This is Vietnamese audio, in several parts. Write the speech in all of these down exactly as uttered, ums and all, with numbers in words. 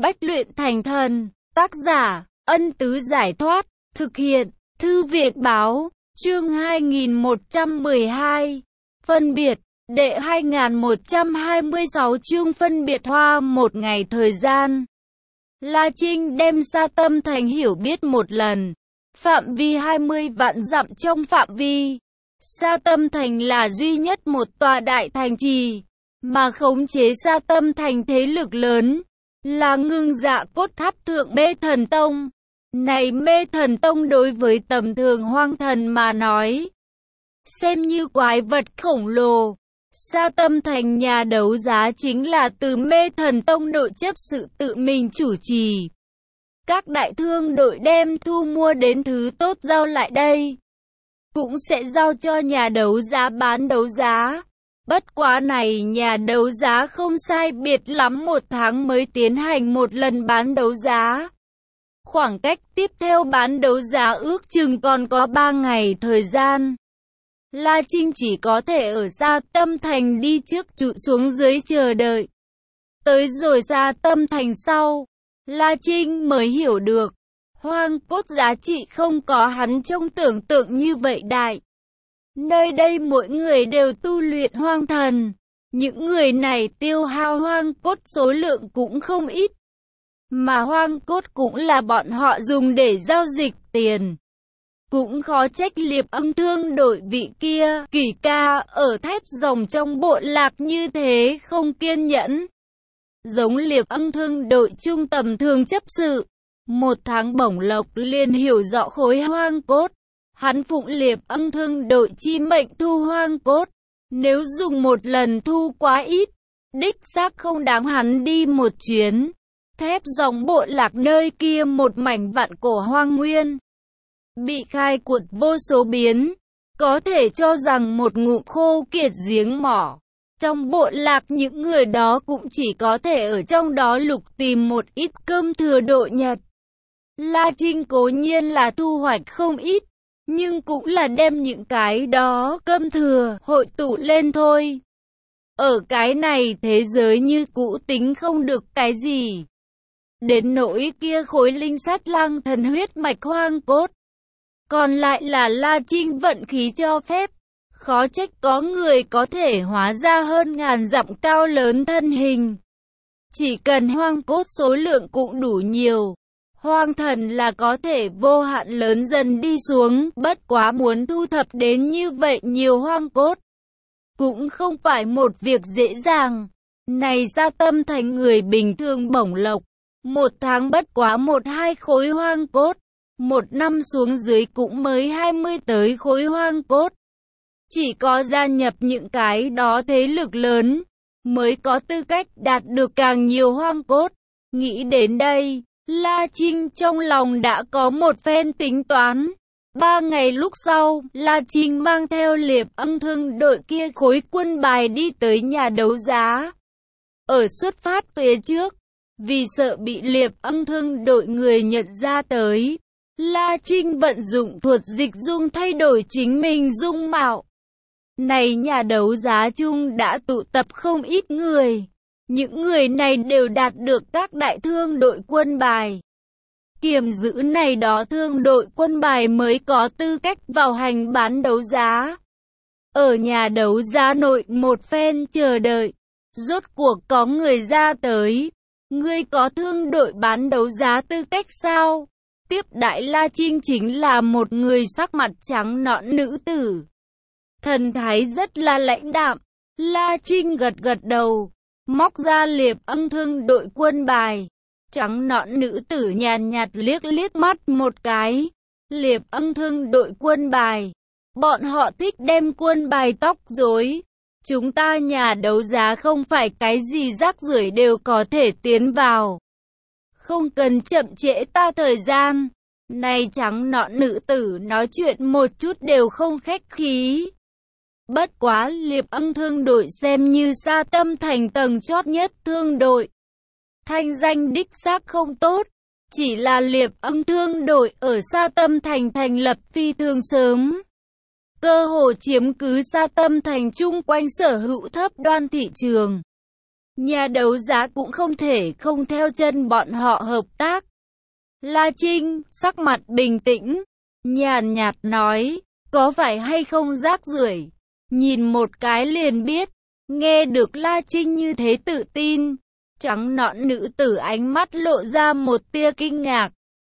Bách luyện thành thần. Tác giả, Ân Tứ Giải Thoát. Thực hiện, Thư viện Báo. Chương hai nghìn một trăm mười hai. Phân biệt. Đệ hai nghìn một trăm hai mươi sáu chương phân biệt hoa một ngày thời gian. La Trinh đem Sa Tâm Thành hiểu biết một lần. Phạm vi hai mươi vạn dặm trong phạm vi. Sa Tâm Thành là duy nhất một tòa đại thành trì, mà khống chế Sa Tâm Thành thế lực lớn, là Ngưng Dạ Cốt Tháp Thượng Mê Thần Tông. Này Mê Thần Tông đối với tầm thường hoang thần mà nói, xem như quái vật khổng lồ. Sa Tâm Thành nhà đấu giá chính là từ Mê Thần Tông nội chấp sự tự mình chủ trì. Các đại thương đội đem thu mua đến thứ tốt giao lại đây, cũng sẽ giao cho nhà đấu giá bán đấu giá. Bất quá này nhà đấu giá không sai biệt lắm một tháng mới tiến hành một lần bán đấu giá. Khoảng cách tiếp theo bán đấu giá ước chừng còn có ba ngày thời gian. La Trinh chỉ có thể ở Sa Tâm Thành đi trước trụ xuống dưới chờ đợi. Tới rồi Sa Tâm Thành sau, La Trinh mới hiểu được, hoang cốt giá trị không có hắn trong tưởng tượng như vậy đại. Nơi đây mỗi người đều tu luyện hoang thần. Những người này tiêu hao hoang cốt số lượng cũng không ít. Mà hoang cốt cũng là bọn họ dùng để giao dịch tiền. Cũng khó trách Liệp Ân thương đội vị kia, Kỳ ca, ở thép rồng trong bộ lạc như thế không kiên nhẫn. Giống Liệp Ân thương đội trung tầm thường chấp sự, một tháng bổng lộc liền hiểu rõ khối hoang cốt. Hắn phụng Liệp Ân thương đội chi mệnh thu hoang cốt. Nếu dùng một lần thu quá ít, đích xác không đáng hắn đi một chuyến. Thép dòng bộ lạc nơi kia một mảnh vạn cổ hoang nguyên, bị khai quật vô số biến, có thể cho rằng một ngụm khô kiệt giếng mỏ. Trong bộ lạc những người đó cũng chỉ có thể ở trong đó lục tìm một ít cơm thừa độ nhật. La Trinh cố nhiên là thu hoạch không ít, nhưng cũng là đem những cái đó cơm thừa hội tụ lên thôi. Ở cái này thế giới như cũ tính không được cái gì. Đến nỗi kia khối linh sát lang thần huyết mạch hoang cốt, còn lại là La Trinh vận khí cho phép. Khó trách có người có thể hóa ra hơn ngàn dặm cao lớn thân hình. Chỉ cần hoang cốt số lượng cũng đủ nhiều, hoang thần là có thể vô hạn lớn dần đi xuống. Bất quá muốn thu thập đến như vậy nhiều hoang cốt, cũng không phải một việc dễ dàng. Này Sa Tâm Thành người bình thường bổng lộc, một tháng bất quá một hai khối hoang cốt, một năm xuống dưới cũng mới hai mươi tới khối hoang cốt. Chỉ có gia nhập những cái đó thế lực lớn, mới có tư cách đạt được càng nhiều hoang cốt. Nghĩ đến đây, La Trinh trong lòng đã có một phen tính toán. Ba ngày lúc sau, La Trinh mang theo Liệp Ân thương đội kia khối quân bài đi tới nhà đấu giá. Ở xuất phát phía trước, vì sợ bị Liệp Ân thương đội người nhận ra tới, La Trinh vận dụng thuật dịch dung thay đổi chính mình dung mạo. Này nhà đấu giá chung đã tụ tập không ít người. Những người này đều đạt được các đại thương đội quân bài. Kiểm giữ này đó thương đội quân bài mới có tư cách vào hành bán đấu giá. Ở nhà đấu giá nội một phen chờ đợi, rốt cuộc có người ra tới. Ngươi có thương đội bán đấu giá tư cách sao? Tiếp đại La Trinh chính là một người sắc mặt trắng nõn nữ tử. Thần thái rất là lãnh đạm. La Trinh gật gật đầu, móc ra Liệp Ân thương đội quân bài. Trắng nõn nữ tử nhàn nhạt liếc liếc mắt một cái. Liệp Ân thương đội quân bài. Bọn họ thích đem quân bài tóc rối. Chúng ta nhà đấu giá không phải cái gì rác rưởi đều có thể tiến vào. Không cần chậm trễ ta thời gian. Này trắng nõn nữ tử nói chuyện một chút đều không khách khí. Bất quá Liệp Ân thương đội xem như Sa Tâm Thành tầng chót nhất thương đội. Thanh danh đích xác không tốt. Chỉ là Liệp Ân thương đội ở Sa Tâm Thành thành lập phi thường sớm. Cơ hồ chiếm cứ Sa Tâm Thành chung quanh sở hữu thấp đoan thị trường. Nhà đấu giá cũng không thể không theo chân bọn họ hợp tác. La Trinh, sắc mặt bình tĩnh, nhàn nhạt nói, có phải hay không rác rưởi, nhìn một cái liền biết. Nghe được La Trinh như thế tự tin, trắng nõn nữ tử ánh mắt lộ ra một tia kinh ngạc.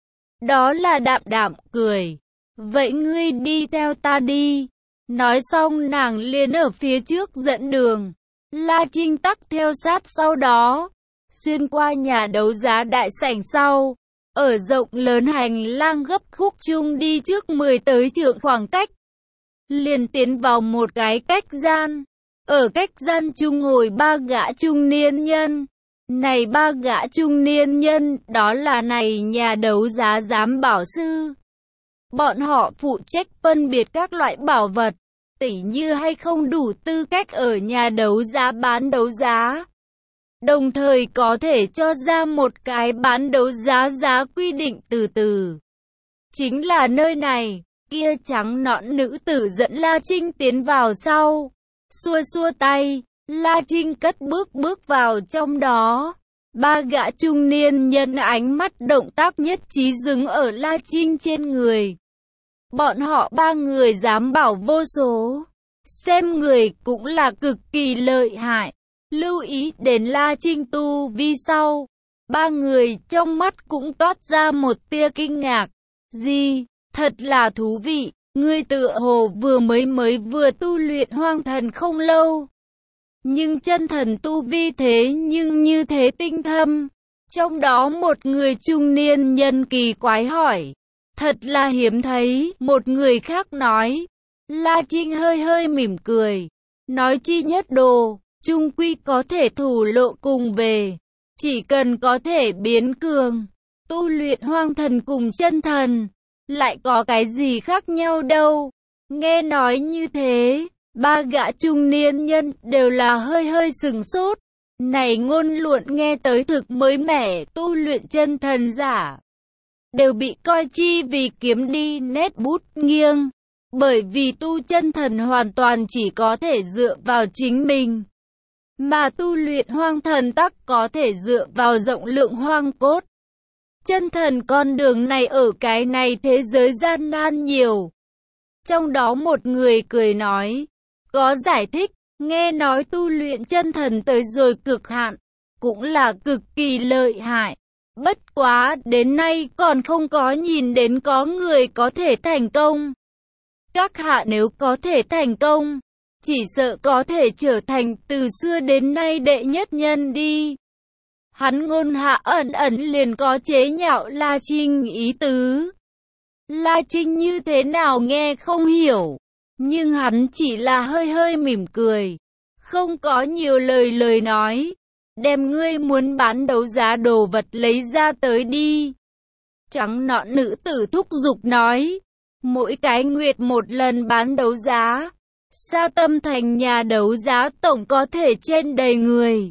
Đó là đạm đạm cười. Vậy ngươi đi theo ta đi. Nói xong nàng liền ở phía trước dẫn đường. La Trinh tắc theo sát sau đó. Xuyên qua nhà đấu giá đại sảnh sau. Ở rộng lớn hành lang gấp khúc chung đi trước mười tới trượng khoảng cách. Liền tiến vào một cái cách gian. Ở cách gian chung ngồi ba gã trung niên nhân. Này ba gã trung niên nhân, đó là này nhà đấu giá giám bảo sư. Bọn họ phụ trách phân biệt các loại bảo vật, tỉ như hay không đủ tư cách ở nhà đấu giá bán đấu giá. Đồng thời có thể cho ra một cái bán đấu giá giá quy định từ từ. Chính là nơi này, kia trắng nõn nữ tử dẫn La Trinh tiến vào sau. Xua xua tay, La Trinh cất bước bước vào trong đó. Ba gã trung niên nhân ánh mắt động tác nhất trí dừng ở La Trinh trên người. Bọn họ ba người dám bảo vô số. Xem người cũng là cực kỳ lợi hại. Lưu ý đến La Trinh tu vi sau. Ba người trong mắt cũng toát ra một tia kinh ngạc. Gì? Thật là thú vị. Ngươi tựa hồ vừa mới mới vừa tu luyện hoang thần không lâu. Nhưng chân thần tu vi thế nhưng như thế tinh thâm. Trong đó một người trung niên nhân kỳ quái hỏi. Thật là hiếm thấy, một người khác nói. La Trinh hơi hơi mỉm cười. Nói chi nhất đồ, chung quy có thể thủ lộ cùng về. Chỉ cần có thể biến cường. Tu luyện hoang thần cùng chân thần. Lại có cái gì khác nhau đâu. Nghe nói như thế. Ba gã trung niên nhân đều là hơi hơi sừng sốt. Này ngôn luận nghe tới thực mới mẻ, tu luyện chân thần giả. Đều bị coi chi vì kiếm đi nét bút nghiêng. Bởi vì tu chân thần hoàn toàn chỉ có thể dựa vào chính mình. Mà tu luyện hoang thần tắc có thể dựa vào rộng lượng hoang cốt. Chân thần con đường này ở cái này thế giới gian nan nhiều. Trong đó một người cười nói. Có giải thích, nghe nói tu luyện chân thần tới rồi cực hạn, cũng là cực kỳ lợi hại. Bất quá, đến nay còn không có nhìn đến có người có thể thành công. Các hạ nếu có thể thành công, chỉ sợ có thể trở thành từ xưa đến nay đệ nhất nhân đi. Hắn ngôn hạ ẩn ẩn liền có chế nhạo La Trinh ý tứ. La Trinh như thế nào nghe không hiểu. Nhưng hắn chỉ là hơi hơi mỉm cười. Không có nhiều lời lời nói. Đem ngươi muốn bán đấu giá đồ vật lấy ra tới đi. Trắng nõn nữ tử thúc giục nói. Mỗi cái nguyệt một lần bán đấu giá. Sa Tâm Thành nhà đấu giá tổng có thể trên đầy người.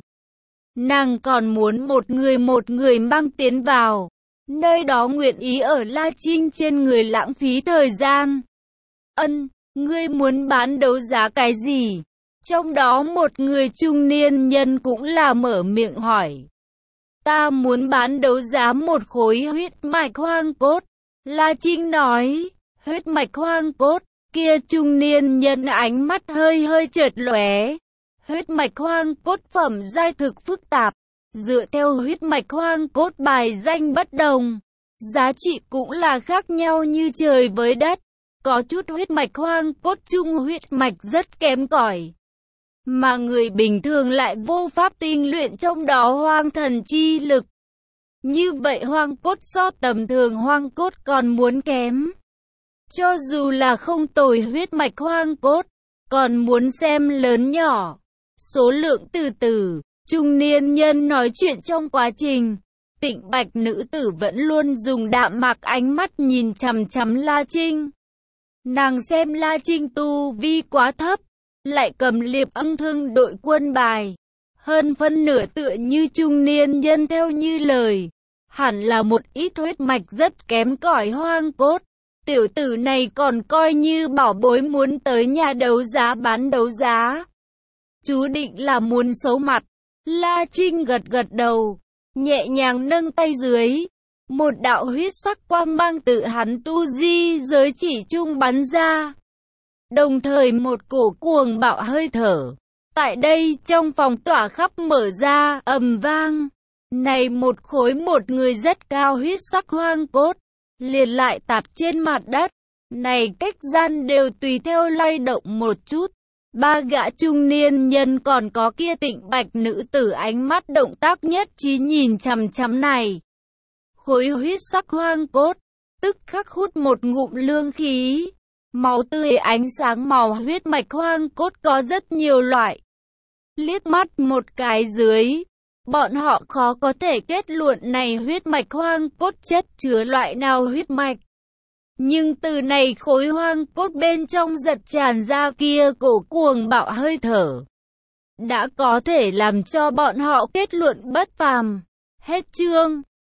Nàng còn muốn một người một người mang tiến vào. Nơi đó nguyện ý ở La Trinh trên người lãng phí thời gian. Ân. Ngươi muốn bán đấu giá cái gì? Trong đó một người trung niên nhân cũng là mở miệng hỏi. Ta muốn bán đấu giá một khối huyết mạch hoang cốt. La Trinh nói, huyết mạch hoang cốt, kia trung niên nhân ánh mắt hơi hơi chợt lóe. Huyết mạch hoang cốt phẩm giai thực phức tạp, dựa theo huyết mạch hoang cốt bài danh bất đồng. Giá trị cũng là khác nhau như trời với đất. Có chút huyết mạch hoang cốt chung huyết mạch rất kém cỏi, mà người bình thường lại vô pháp tinh luyện trong đó hoang thần chi lực. Như vậy hoang cốt so tầm thường hoang cốt còn muốn kém. Cho dù là không tồi huyết mạch hoang cốt, còn muốn xem lớn nhỏ. Số lượng từ từ, trung niên nhân nói chuyện trong quá trình. Tịnh bạch nữ tử vẫn luôn dùng đạm mạc ánh mắt nhìn chằm chằm La Trinh. Nàng xem La Trinh tu vi quá thấp, lại cầm liệp âm thương đội quân bài. Hơn phân nửa tựa như trung niên nhân theo như lời. Hẳn là một ít huyết mạch rất kém cỏi hoang cốt. Tiểu tử này còn coi như bảo bối muốn tới nhà đấu giá bán đấu giá. Chú định là muốn xấu mặt. La Trinh gật gật đầu, nhẹ nhàng nâng tay dưới. Một đạo huyết sắc quang mang tự hắn tu di giới chỉ trung bắn ra. Đồng thời một cổ cuồng bạo hơi thở. Tại đây trong phòng tỏa khắp mở ra, ầm vang. Này một khối một người rất cao huyết sắc hoang cốt. Liền lại tạp trên mặt đất. Này cách gian đều tùy theo lay động một chút. Ba gã trung niên nhân còn có kia tịnh bạch nữ tử ánh mắt động tác nhất trí nhìn chằm chằm này. Khối huyết sắc hoang cốt, tức khắc hút một ngụm lương khí. Máu tươi ánh sáng màu huyết mạch hoang cốt có rất nhiều loại. Liếc mắt một cái dưới, bọn họ khó có thể kết luận này huyết mạch hoang cốt chất chứa loại nào huyết mạch. Nhưng từ này khối hoang cốt bên trong giật tràn ra kia cổ cuồng bạo hơi thở, đã có thể làm cho bọn họ kết luận bất phàm. Hết chương.